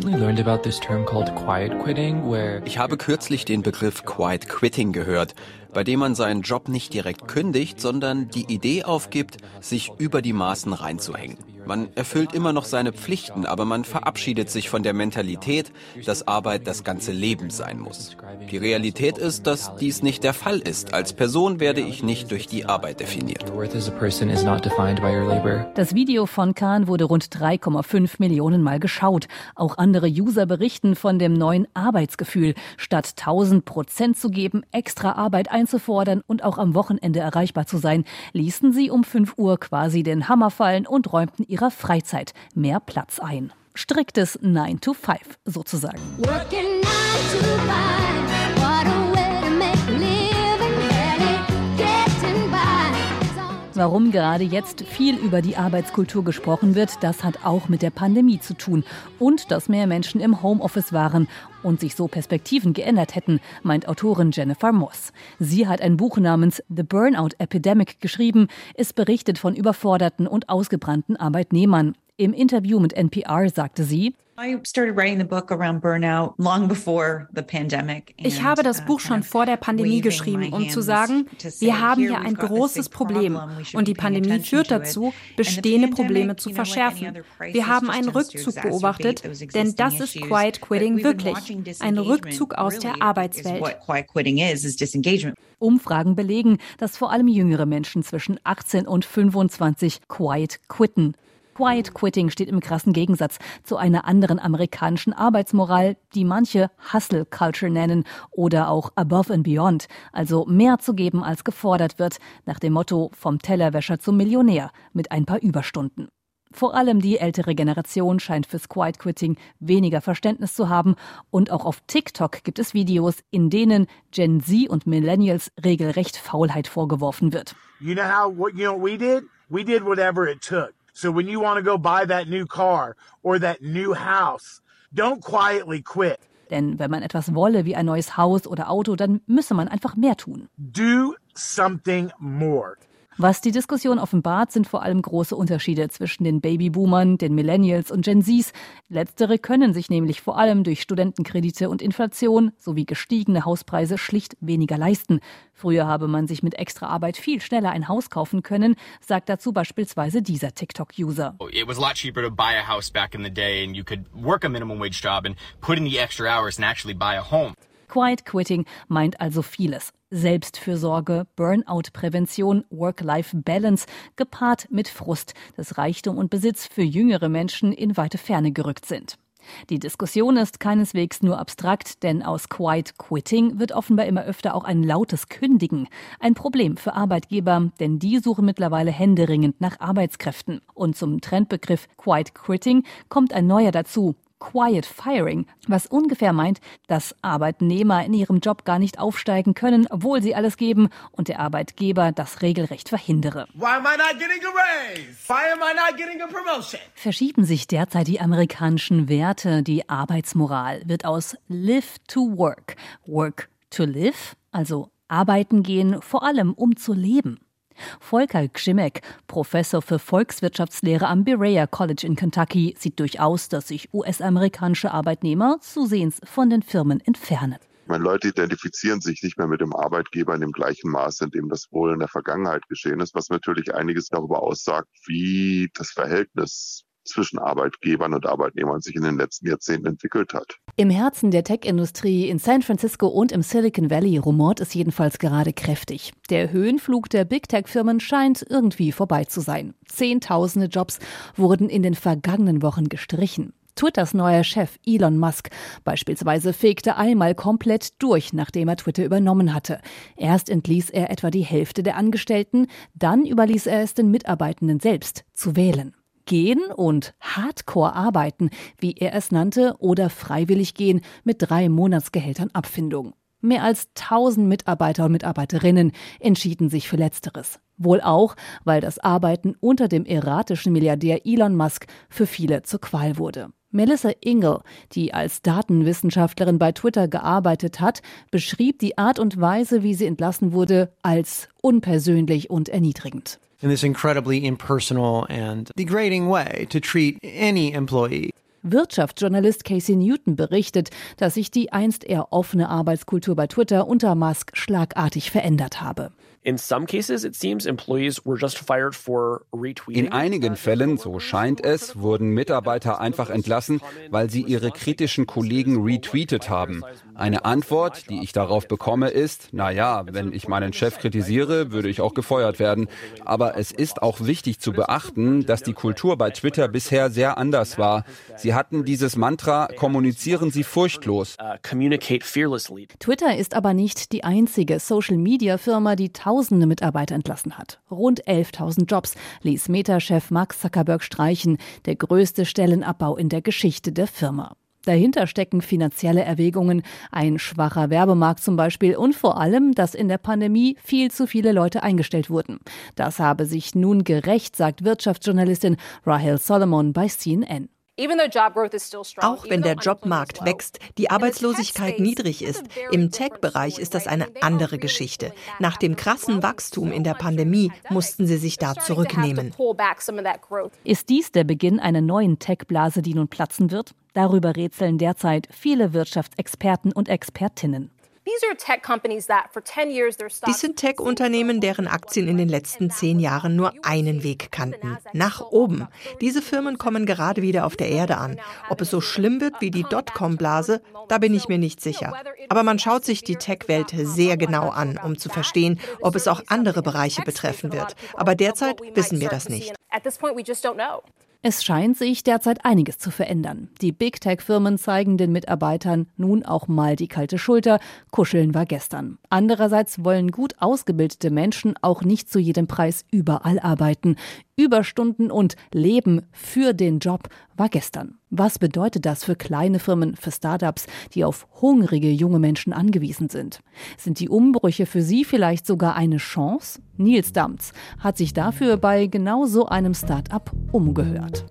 Ich habe kürzlich den Begriff Quiet Quitting gehört, bei dem man seinen Job nicht direkt kündigt, sondern die Idee aufgibt, sich über die Maßen reinzuhängen. Man erfüllt immer noch seine Pflichten, aber man verabschiedet sich von der Mentalität, dass Arbeit das ganze Leben sein muss. Die Realität ist, dass dies nicht der Fall ist. Als Person werde ich nicht durch die Arbeit definiert. Das Video von Khan wurde rund drei Komma fünf Millionen Mal geschaut. Auch andere User berichten von dem neuen Arbeitsgefühl. Statt tausend Prozent zu geben, extra Arbeit einzufordern und auch am Wochenende erreichbar zu sein, ließen sie um fünf Uhr quasi den Hammer fallen und räumten ihrer Freizeit mehr Platz ein. Striktes nine to five sozusagen. Warum gerade jetzt viel über die Arbeitskultur gesprochen wird, das hat auch mit der Pandemie zu tun. Und dass mehr Menschen im Homeoffice waren und sich so Perspektiven geändert hätten, meint Autorin Jennifer Moss. Sie hat ein Buch namens The Burnout Epidemic geschrieben. Es berichtet von überforderten und ausgebrannten Arbeitnehmern. Im Interview mit N P R sagte sie: Ich habe das Buch schon vor der Pandemie geschrieben, um zu sagen, wir haben hier ein großes Problem und die Pandemie führt dazu, bestehende Probleme zu verschärfen. Wir haben einen Rückzug beobachtet, denn das ist Quiet Quitting wirklich, ein Rückzug aus der Arbeitswelt. Umfragen belegen, dass vor allem jüngere Menschen zwischen achtzehn und fünfundzwanzig quiet quitten. Quiet Quitting steht im krassen Gegensatz zu einer anderen amerikanischen Arbeitsmoral, die manche Hustle Culture nennen oder auch Above and Beyond, also mehr zu geben, als gefordert wird, nach dem Motto vom Tellerwäscher zum Millionär mit ein paar Überstunden. Vor allem die ältere Generation scheint fürs Quiet Quitting weniger Verständnis zu haben und auch auf TikTok gibt es Videos, in denen Gen Z und Millennials regelrecht Faulheit vorgeworfen wird. You know how what you know what we did? We did whatever it took. So when you want to go buy that new car or that new house, don't quietly quit. Denn wenn man etwas wolle wie ein neues Haus oder Auto, dann müsse man einfach mehr tun. Do something more. Was die Diskussion offenbart, sind vor allem große Unterschiede zwischen den Babyboomern, den Millennials und Gen Zs. Letztere können sich nämlich vor allem durch Studentenkredite und Inflation sowie gestiegene Hauspreise schlicht weniger leisten. Früher habe man sich mit extra Arbeit viel schneller ein Haus kaufen können, sagt dazu beispielsweise dieser TikTok-User. It was a lot cheaper to buy a house back in the day and you could work a minimum wage job and put in the extra hours and actually buy a home. Quiet Quitting meint also vieles. Selbstfürsorge, Burnout-Prävention, Work-Life-Balance, gepaart mit Frust, dass Reichtum und Besitz für jüngere Menschen in weite Ferne gerückt sind. Die Diskussion ist keineswegs nur abstrakt, denn aus Quiet Quitting wird offenbar immer öfter auch ein lautes Kündigen. Ein Problem für Arbeitgeber, denn die suchen mittlerweile händeringend nach Arbeitskräften. Und zum Trendbegriff Quiet Quitting kommt ein neuer dazu: Quiet Firing, was ungefähr meint, dass Arbeitnehmer in ihrem Job gar nicht aufsteigen können, obwohl sie alles geben und der Arbeitgeber das regelrecht verhindere. Why am I not getting a raise? Why am I not getting a promotion? Verschieben sich derzeit die amerikanischen Werte, die Arbeitsmoral wird aus Live to Work, Work to Live, also arbeiten gehen, vor allem um zu leben. Volker Grzimek, Professor für Volkswirtschaftslehre am Berea College in Kentucky, sieht durchaus, dass sich U S-amerikanische Arbeitnehmer zusehends von den Firmen entfernen. Meine Leute identifizieren sich nicht mehr mit dem Arbeitgeber in dem gleichen Maße, in dem das wohl in der Vergangenheit geschehen ist, was natürlich einiges darüber aussagt, wie das Verhältnis zwischen Arbeitgebern und Arbeitnehmern sich in den letzten Jahrzehnten entwickelt hat. Im Herzen der Tech-Industrie in San Francisco und im Silicon Valley rumort es jedenfalls gerade kräftig. Der Höhenflug der Big-Tech-Firmen scheint irgendwie vorbei zu sein. Zehntausende Jobs wurden in den vergangenen Wochen gestrichen. Twitters neuer Chef Elon Musk beispielsweise fegte einmal komplett durch, nachdem er Twitter übernommen hatte. Erst entließ er etwa die Hälfte der Angestellten, dann überließ er es den Mitarbeitenden selbst zu wählen. Gehen und Hardcore arbeiten, wie er es nannte, oder freiwillig gehen mit drei Monatsgehältern Abfindung. Mehr als tausend Mitarbeiter und Mitarbeiterinnen entschieden sich für Letzteres. Wohl auch, weil das Arbeiten unter dem erratischen Milliardär Elon Musk für viele zur Qual wurde. Melissa Ingle, die als Datenwissenschaftlerin bei Twitter gearbeitet hat, beschrieb die Art und Weise, wie sie entlassen wurde, als unpersönlich und erniedrigend. In this incredibly impersonal and degrading way to treat any employee. Wirtschaftsjournalist Casey Newton berichtet, dass sich die einst eher offene Arbeitskultur bei Twitter unter Musk schlagartig verändert habe. In some cases, it seems employees were just fired for retweeting. In einigen Fällen, so scheint es, wurden Mitarbeiter einfach entlassen, weil sie ihre kritischen Kollegen retweetet haben. Eine Antwort, die ich darauf bekomme, ist, na ja, wenn ich meinen Chef kritisiere, würde ich auch gefeuert werden. Aber es ist auch wichtig zu beachten, dass die Kultur bei Twitter bisher sehr anders war. Sie hatten dieses Mantra, kommunizieren Sie furchtlos. Twitter ist aber nicht die einzige Social-Media-Firma, die Tausende Mitarbeiter entlassen hat. Rund elftausend Jobs ließ Meta-Chef Mark Zuckerberg streichen, der größte Stellenabbau in der Geschichte der Firma. Dahinter stecken finanzielle Erwägungen, ein schwacher Werbemarkt zum Beispiel und vor allem, dass in der Pandemie viel zu viele Leute eingestellt wurden. Das habe sich nun gerächt, sagt Wirtschaftsjournalistin Rahel Solomon bei C N N. Auch wenn der Jobmarkt wächst, die Arbeitslosigkeit niedrig ist, im Tech-Bereich ist das eine andere Geschichte. Nach dem krassen Wachstum in der Pandemie mussten sie sich da zurücknehmen. Ist dies der Beginn einer neuen Tech-Blase, die nun platzen wird? Darüber rätseln derzeit viele Wirtschaftsexperten und Expertinnen. Dies sind Tech-Unternehmen, deren Aktien in den letzten zehn Jahren nur einen Weg kannten, nach oben. Diese Firmen kommen gerade wieder auf der Erde an. Ob es so schlimm wird wie die Dotcom-Blase, da bin ich mir nicht sicher. Aber man schaut sich die Tech-Welt sehr genau an, um zu verstehen, ob es auch andere Bereiche betreffen wird. Aber derzeit wissen wir das nicht. Es scheint sich derzeit einiges zu verändern. Die Big Tech-Firmen zeigen den Mitarbeitern nun auch mal die kalte Schulter. Kuscheln war gestern. Andererseits wollen gut ausgebildete Menschen auch nicht zu jedem Preis überall arbeiten. Überstunden und Leben für den Job war gestern. Was bedeutet das für kleine Firmen, für Startups, die auf hungrige junge Menschen angewiesen sind? Sind die Umbrüche für sie vielleicht sogar eine Chance? Nils Damz hat sich dafür bei genau so einem Start-up umgehört.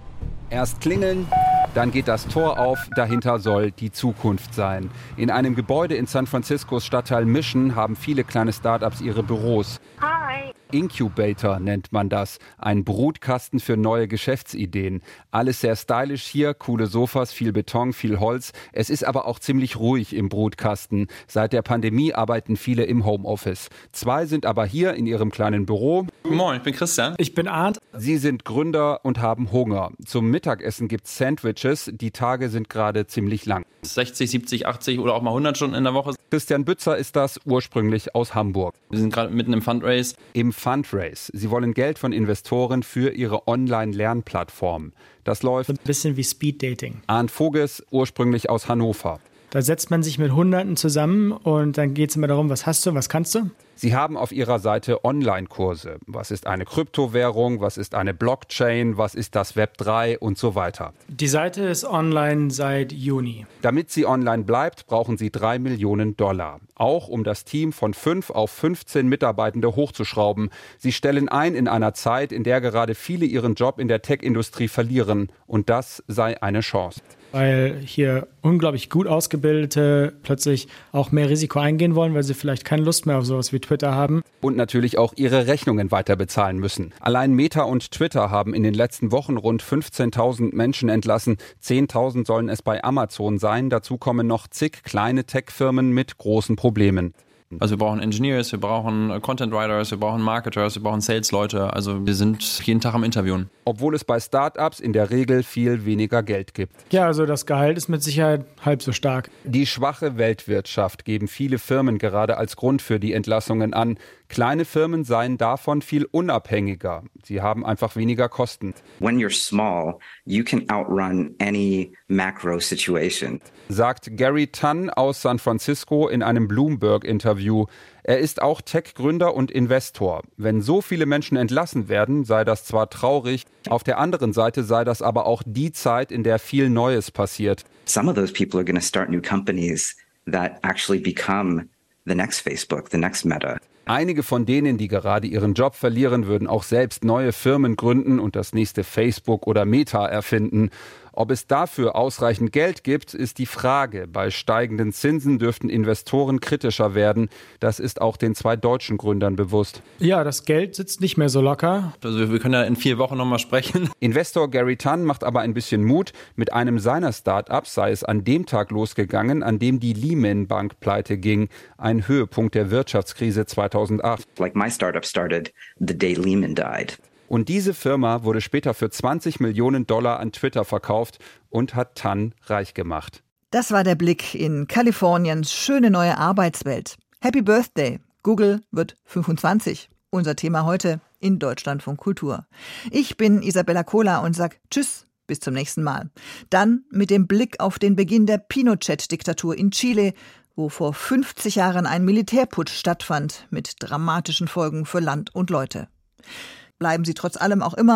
Erst klingeln, dann geht das Tor auf, dahinter soll die Zukunft sein. In einem Gebäude in San Franciscos Stadtteil Mission haben viele kleine Startups ihre Büros. Hi. Incubator nennt man das, ein Brutkasten für neue Geschäftsideen. Alles sehr stylisch hier, coole Sofas, viel Beton, viel Holz. Es ist aber auch ziemlich ruhig im Brutkasten. Seit der Pandemie arbeiten viele im Homeoffice. Zwei sind aber hier in ihrem kleinen Büro. Moin, ich bin Christian. Ich bin Arndt. Sie sind Gründer und haben Hunger. Zum Mittagessen gibt's Sandwiches. Die Tage sind gerade ziemlich lang. sechzig, siebzig, achtzig oder auch mal hundert Stunden in der Woche. Christian Bützer ist das, ursprünglich aus Hamburg. Wir sind gerade mitten im Fundraise. Im Fundraise. Sie wollen Geld von Investoren für ihre Online-Lernplattform. Das läuft ein bisschen wie Speed-Dating. Arndt Voges, ursprünglich aus Hannover. Da setzt man sich mit Hunderten zusammen und dann geht es immer darum, was hast du, was kannst du? Sie haben auf Ihrer Seite Online-Kurse. Was ist eine Kryptowährung? Was ist eine Blockchain? Was ist das Web drei und so weiter? Die Seite ist online seit Juni. Damit sie online bleibt, brauchen Sie drei Millionen Dollar. Auch um das Team von fünf auf fünfzehn Mitarbeitende hochzuschrauben. Sie stellen ein in einer Zeit, in der gerade viele ihren Job in der Tech-Industrie verlieren. Und das sei eine Chance. Weil hier unglaublich gut Ausgebildete plötzlich auch mehr Risiko eingehen wollen, weil sie vielleicht keine Lust mehr auf sowas wie Twitter haben. Und natürlich auch ihre Rechnungen weiter bezahlen müssen. Allein Meta und Twitter haben in den letzten Wochen rund fünfzehntausend Menschen entlassen. zehntausend sollen es bei Amazon sein. Dazu kommen noch zig kleine Tech-Firmen mit großen Problemen. Also wir brauchen Engineers, wir brauchen Content Writers, wir brauchen Marketers, wir brauchen Sales-Leute. Also wir sind jeden Tag am Interviewen. Obwohl es bei Startups in der Regel viel weniger Geld gibt. Ja, also das Gehalt ist mit Sicherheit halb so stark. Die schwache Weltwirtschaft geben viele Firmen gerade als Grund für die Entlassungen an. Kleine Firmen seien davon viel unabhängiger. Sie haben einfach weniger Kosten. When you're small, you can outrun any macro situation. Sagt Gary Tunn aus San Francisco in einem Bloomberg-Interview. Er ist auch Tech-Gründer und Investor. Wenn so viele Menschen entlassen werden, sei das zwar traurig, auf der anderen Seite sei das aber auch die Zeit, in der viel Neues passiert. Some of those people are going to start new companies that actually become the next Facebook, the next Meta. Einige von denen, die gerade ihren Job verlieren, würden auch selbst neue Firmen gründen und das nächste Facebook oder Meta erfinden. Ob es dafür ausreichend Geld gibt, ist die Frage. Bei steigenden Zinsen dürften Investoren kritischer werden. Das ist auch den zwei deutschen Gründern bewusst. Ja, das Geld sitzt nicht mehr so locker. Also wir können ja in vier Wochen nochmal sprechen. Investor Gary Tunn macht aber ein bisschen Mut. Mit einem seiner Startups sei es an dem Tag losgegangen, an dem die Lehman Bank pleite ging. Ein Höhepunkt der Wirtschaftskrise zweitausendacht. Like my startup started the day Lehman died. Und diese Firma wurde später für zwanzig Millionen Dollar an Twitter verkauft und hat Tunn reich gemacht. Das war der Blick in Kaliforniens schöne neue Arbeitswelt. Happy Birthday! Google wird fünfundzwanzig. Unser Thema heute in Deutschlandfunk Kultur. Ich bin Isabella Kohler und sag Tschüss, bis zum nächsten Mal. Dann mit dem Blick auf den Beginn der Pinochet-Diktatur in Chile, wo vor fünfzig Jahren ein Militärputsch stattfand mit dramatischen Folgen für Land und Leute. Bleiben Sie trotz allem auch immer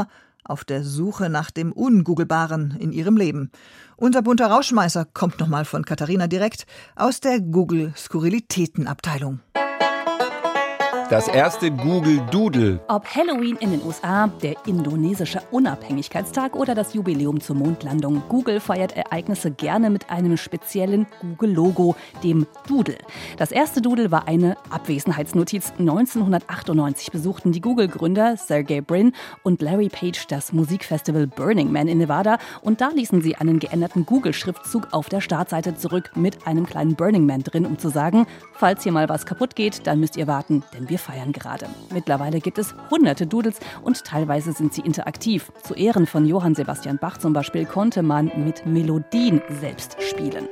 auf der Suche nach dem Ungoogelbaren in ihrem Leben. Unser bunter Rauschmeißer kommt nochmal von Katharina direkt aus der Google-Skurrilitäten-Abteilung. Das erste Google Doodle. Ob Halloween in den U S A, der indonesische Unabhängigkeitstag oder das Jubiläum zur Mondlandung, Google feiert Ereignisse gerne mit einem speziellen Google-Logo, dem Doodle. Das erste Doodle war eine Abwesenheitsnotiz. neunzehnhundertachtundneunzig besuchten die Google-Gründer Sergey Brin und Larry Page das Musikfestival Burning Man in Nevada und da ließen sie einen geänderten Google-Schriftzug auf der Startseite zurück mit einem kleinen Burning Man drin, um zu sagen, falls hier mal was kaputt geht, dann müsst ihr warten, denn wir Wir feiern gerade. Mittlerweile gibt es hunderte Doodles und teilweise sind sie interaktiv. Zu Ehren von Johann Sebastian Bach zum Beispiel konnte man mit Melodien selbst spielen.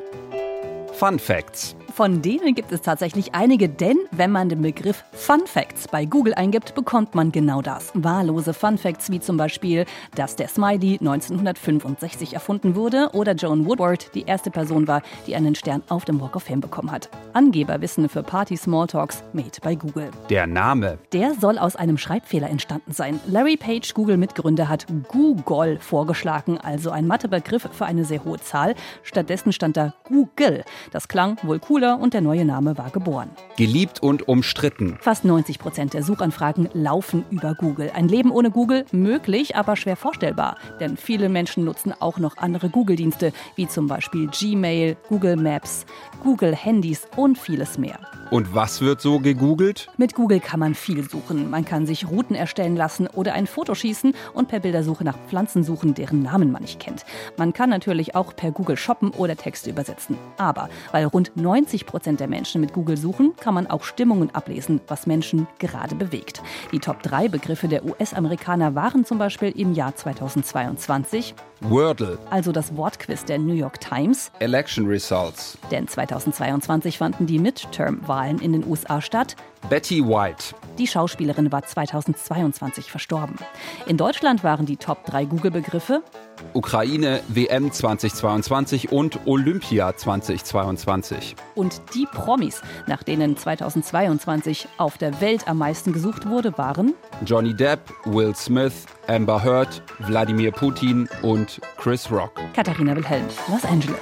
Fun Facts. Von denen gibt es tatsächlich einige, denn wenn man den Begriff Fun Facts bei Google eingibt, bekommt man genau das. Wahllose Fun Facts wie zum Beispiel, dass der Smiley neunzehnhundertfünfundsechzig erfunden wurde oder Joan Woodward die erste Person war, die einen Stern auf dem Walk of Fame bekommen hat. Angeberwissen für Party-Smalltalks made bei Google. Der Name. Der soll aus einem Schreibfehler entstanden sein. Larry Page, Google-Mitgründer, hat Google vorgeschlagen, also ein Mathebegriff für eine sehr hohe Zahl. Stattdessen stand da Google. Das klang wohl cooler und der neue Name war geboren. Geliebt und umstritten. Fast neunzig Prozent der Suchanfragen laufen über Google. Ein Leben ohne Google möglich, aber schwer vorstellbar. Denn viele Menschen nutzen auch noch andere Google-Dienste, wie zum Beispiel Gmail, Google Maps, Google Handys und vieles mehr. Und was wird so gegoogelt? Mit Google kann man viel suchen. Man kann sich Routen erstellen lassen oder ein Foto schießen und per Bildersuche nach Pflanzen suchen, deren Namen man nicht kennt. Man kann natürlich auch per Google shoppen oder Texte übersetzen. Aber weil rund neunzig Prozent der Menschen mit Google suchen, kann man auch Stimmungen ablesen, was Menschen gerade bewegt. Die Top drei Begriffe der U S-Amerikaner waren zum Beispiel im Jahr zweitausendzweiundzwanzig Wordle, also das Wortquiz der New York Times. Election Results. Denn zweitausendzweiundzwanzig fanden die Midterm-Wahlen in den U S A statt. Betty White. Die Schauspielerin war zweitausendzweiundzwanzig verstorben. In Deutschland waren die Top drei Google-Begriffe Ukraine, W M zweitausendzweiundzwanzig und Olympia zweitausendzweiundzwanzig. Und die Promis, nach denen zweitausendzweiundzwanzig auf der Welt am meisten gesucht wurde, waren Johnny Depp, Will Smith, Amber Heard, Wladimir Putin und Chris Rock. Katharina Wilhelm, Los Angeles.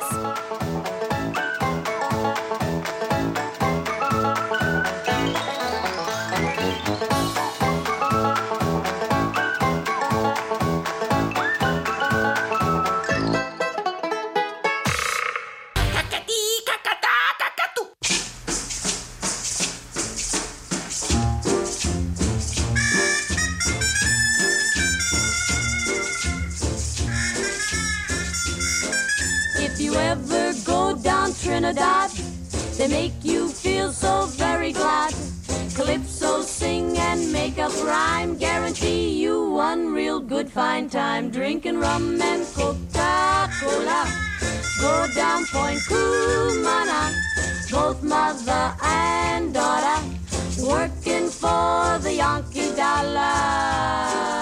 They make you feel so very glad. Calypso, sing and make up rhyme. Guarantee you one real good fine time. Drinking rum and Coca-Cola. Go down Point Cumana. Both mother and daughter. Working for the Yankee dollar.